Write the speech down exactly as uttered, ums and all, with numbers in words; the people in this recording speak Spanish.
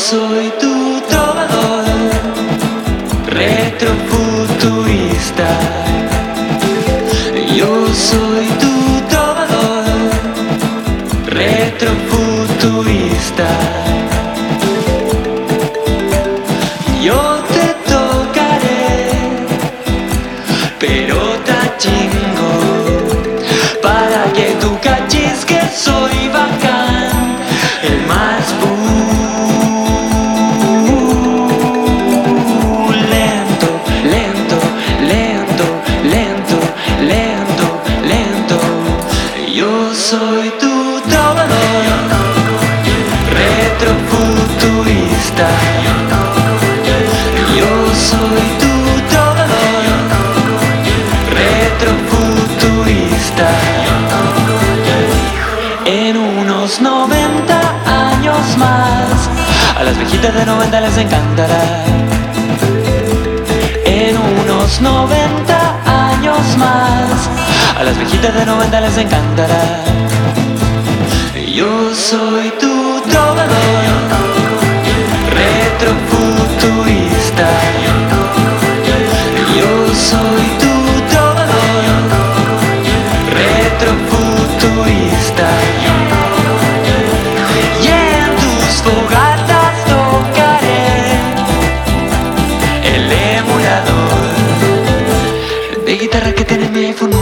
soy tu trovador, retrofuturista. Yo soy tu trovador, retrofuturista. Yo te tocaré, pero te chingo, para que tú cachis que soy bacán, el más uh, lento, lento, lento, lento, lento, lento. Yo soy tu trovador, retrofuturista. Yo soy tu trovador, retrofuturista. En unos noventa años más, a las viejitas de noventa les encantará. En unos noventa años más, a las viejitas de noventa les encantará. Yo soy tu trovador, retrofuturista. Yo soy tu trovador, retrofuturista. Y en tus fogatas tocaré el emulador de guitarra que tiene mi iPhone.